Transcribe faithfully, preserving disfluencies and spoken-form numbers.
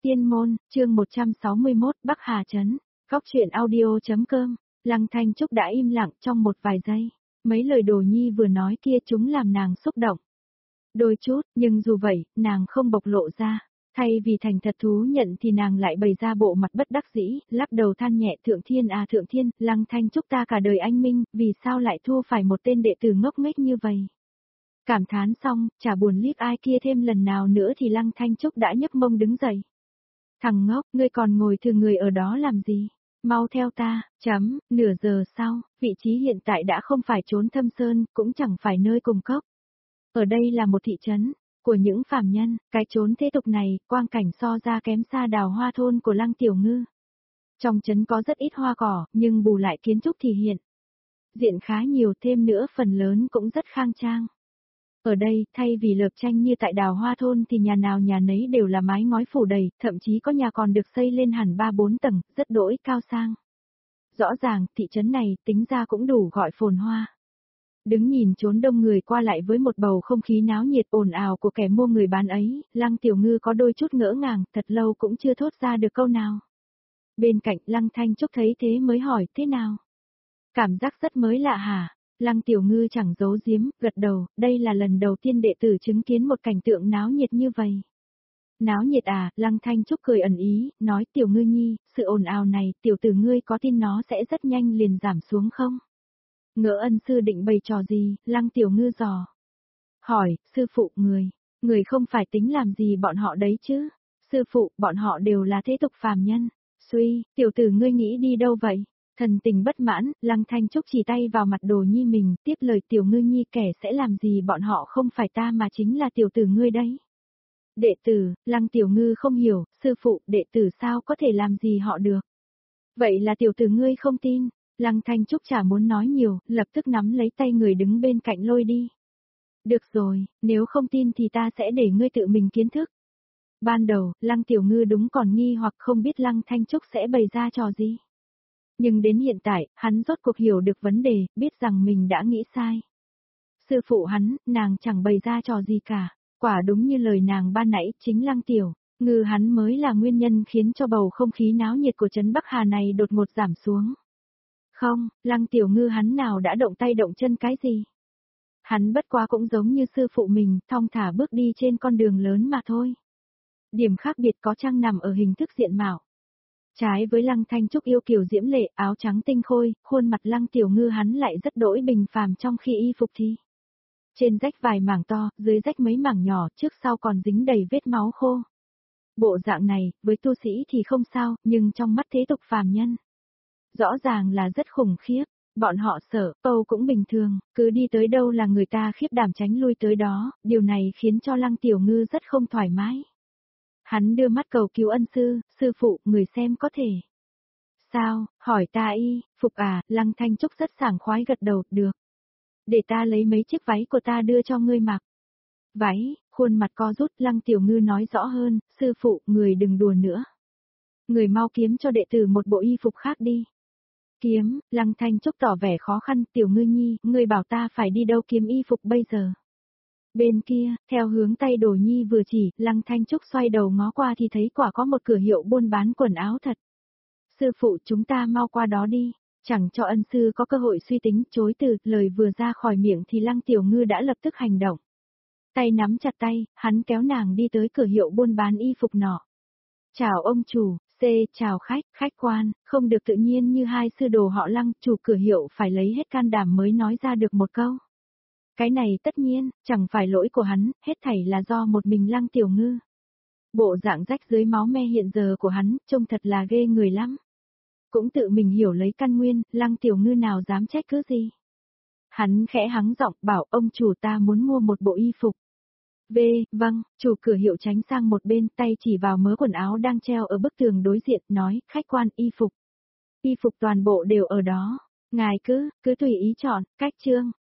Tiên môn, chương một trăm sáu mươi mốt, Bắc Hà Trấn. Góc truyện audio.com. Lăng Thanh Trúc đã im lặng trong một vài giây. Mấy lời Đồ Nhi vừa nói kia chúng làm nàng xúc động. Đôi chút, nhưng dù vậy, nàng không bộc lộ ra. Thay vì thành thật thú nhận thì nàng lại bày ra bộ mặt bất đắc dĩ, lắc đầu than nhẹ. Thượng Thiên à Thượng Thiên, Lăng Thanh Trúc ta cả đời anh minh, vì sao lại thua phải một tên đệ tử ngốc nghếch như vậy? Cảm thán xong, chả buồn liếc ai kia thêm lần nào nữa thì Lăng Thanh Trúc đã nhấc mông đứng dậy. Thằng ngốc, ngươi còn ngồi thừa người ở đó làm gì? Mau theo ta, chấm, nửa giờ sau, vị trí hiện tại đã không phải trốn thâm sơn, cũng chẳng phải nơi cùng cốc. Ở đây là một thị trấn, của những phàm nhân, cái trốn thế tục này, quang cảnh so ra kém xa Đào Hoa thôn của Lăng Tiểu Ngư. Trong trấn có rất ít hoa cỏ, nhưng bù lại kiến trúc thì hiện diện khá nhiều, thêm nữa phần lớn cũng rất khang trang. Ở đây, thay vì lợp tranh như tại Đào Hoa thôn thì nhà nào nhà nấy đều là mái ngói phủ đầy, thậm chí có nhà còn được xây lên hẳn ba bốn tầng, rất đỗi cao sang. Rõ ràng, thị trấn này tính ra cũng đủ gọi phồn hoa. Đứng nhìn trốn đông người qua lại với một bầu không khí náo nhiệt ồn ào của kẻ mua người bán ấy, Lăng Tiểu Ngư có đôi chút ngỡ ngàng, thật lâu cũng chưa thốt ra được câu nào. Bên cạnh Lăng Thanh Trúc thấy thế mới hỏi, thế nào? Cảm giác rất mới lạ hả? Lăng Tiểu Ngư chẳng giấu giếm, gật đầu, đây là lần đầu tiên đệ tử chứng kiến một cảnh tượng náo nhiệt như vậy. Náo nhiệt à, Lăng Thanh Trúc cười ẩn ý, nói Tiểu Ngư nhi, sự ồn ào này, tiểu tử ngươi có tin nó sẽ rất nhanh liền giảm xuống không? Ngỡ ân sư định bày trò gì, Lăng Tiểu Ngư dò. Hỏi, sư phụ người, người không phải tính làm gì bọn họ đấy chứ? Sư phụ, bọn họ đều là thế tục phàm nhân. Suy, tiểu tử ngươi nghĩ đi đâu vậy? Thần tình bất mãn, Lăng Thanh Trúc chỉ tay vào mặt Đồ Nhi mình, tiếp lời Tiểu Ngư nhi kẻ sẽ làm gì bọn họ không phải ta mà chính là tiểu tử ngươi đấy. Đệ tử, Lăng Tiểu Ngư không hiểu, sư phụ, đệ tử sao có thể làm gì họ được? Vậy là tiểu tử ngươi không tin, Lăng Thanh Trúc chả muốn nói nhiều, lập tức nắm lấy tay người đứng bên cạnh lôi đi. Được rồi, nếu không tin thì ta sẽ để ngươi tự mình kiến thức. Ban đầu, Lăng Tiểu Ngư đúng còn nghi hoặc không biết Lăng Thanh Trúc sẽ bày ra trò gì. Nhưng đến hiện tại, hắn rốt cuộc hiểu được vấn đề, biết rằng mình đã nghĩ sai. Sư phụ hắn, nàng chẳng bày ra trò gì cả. Quả đúng như lời nàng ban nãy, chính Lăng Tiểu Ngư hắn mới là nguyên nhân khiến cho bầu không khí náo nhiệt của trấn Bắc Hà này đột ngột giảm xuống. Không, Lăng Tiểu Ngư hắn nào đã động tay động chân cái gì. Hắn bất quá cũng giống như sư phụ mình, thong thả bước đi trên con đường lớn mà thôi. Điểm khác biệt có chăng nằm ở hình thức diện mạo. Trái với Lăng Thanh Trúc yêu kiều diễm lệ, áo trắng tinh khôi, khuôn mặt Lăng Tiểu Ngư hắn lại rất đỗi bình phàm trong khi y phục thi. Trên rách vài mảng to, dưới rách mấy mảng nhỏ, trước sau còn dính đầy vết máu khô. Bộ dạng này, với tu sĩ thì không sao, nhưng trong mắt thế tục phàm nhân, rõ ràng là rất khủng khiếp. Bọn họ sợ, Âu cũng bình thường, cứ đi tới đâu là người ta khiếp đảm tránh lui tới đó, điều này khiến cho Lăng Tiểu Ngư rất không thoải mái. Hắn đưa mắt cầu cứu ân sư, sư phụ, người xem có thể. Sao, hỏi ta y, phục à, Lăng Thanh Trúc rất sảng khoái gật đầu, được. Để ta lấy mấy chiếc váy của ta đưa cho ngươi mặc. Váy, khuôn mặt co rút, Lăng Tiểu Ngư nói rõ hơn, sư phụ, người đừng đùa nữa. Người mau kiếm cho đệ tử một bộ y phục khác đi. Kiếm, Lăng Thanh Trúc tỏ vẻ khó khăn, Tiểu Ngư nhi, ngươi bảo ta phải đi đâu kiếm y phục bây giờ. Bên kia, theo hướng tay Đồ Nhi vừa chỉ, Lăng Thanh Trúc xoay đầu ngó qua thì thấy quả có một cửa hiệu buôn bán quần áo thật. Sư phụ chúng ta mau qua đó đi, chẳng cho ân sư có cơ hội suy tính, chối từ, lời vừa ra khỏi miệng thì Lăng Tiểu Ngư đã lập tức hành động. Tay nắm chặt tay, hắn kéo nàng đi tới cửa hiệu buôn bán y phục nọ. Chào ông chủ, C, chào khách, khách quan, không được tự nhiên như hai sư đồ họ Lăng, chủ cửa hiệu phải lấy hết can đảm mới nói ra được một câu. Cái này tất nhiên, chẳng phải lỗi của hắn, hết thảy là do một mình Lăng Tiểu Ngư. Bộ dạng rách dưới máu me hiện giờ của hắn, trông thật là ghê người lắm. Cũng tự mình hiểu lấy căn nguyên, Lăng Tiểu Ngư nào dám trách cứ gì. Hắn khẽ hắng giọng bảo ông chủ ta muốn mua một bộ y phục. V, vâng, chủ cửa hiệu tránh sang một bên tay chỉ vào mớ quần áo đang treo ở bức tường đối diện, nói, khách quan y phục. Y phục toàn bộ đều ở đó, ngài cứ, cứ tùy ý chọn, cách chương,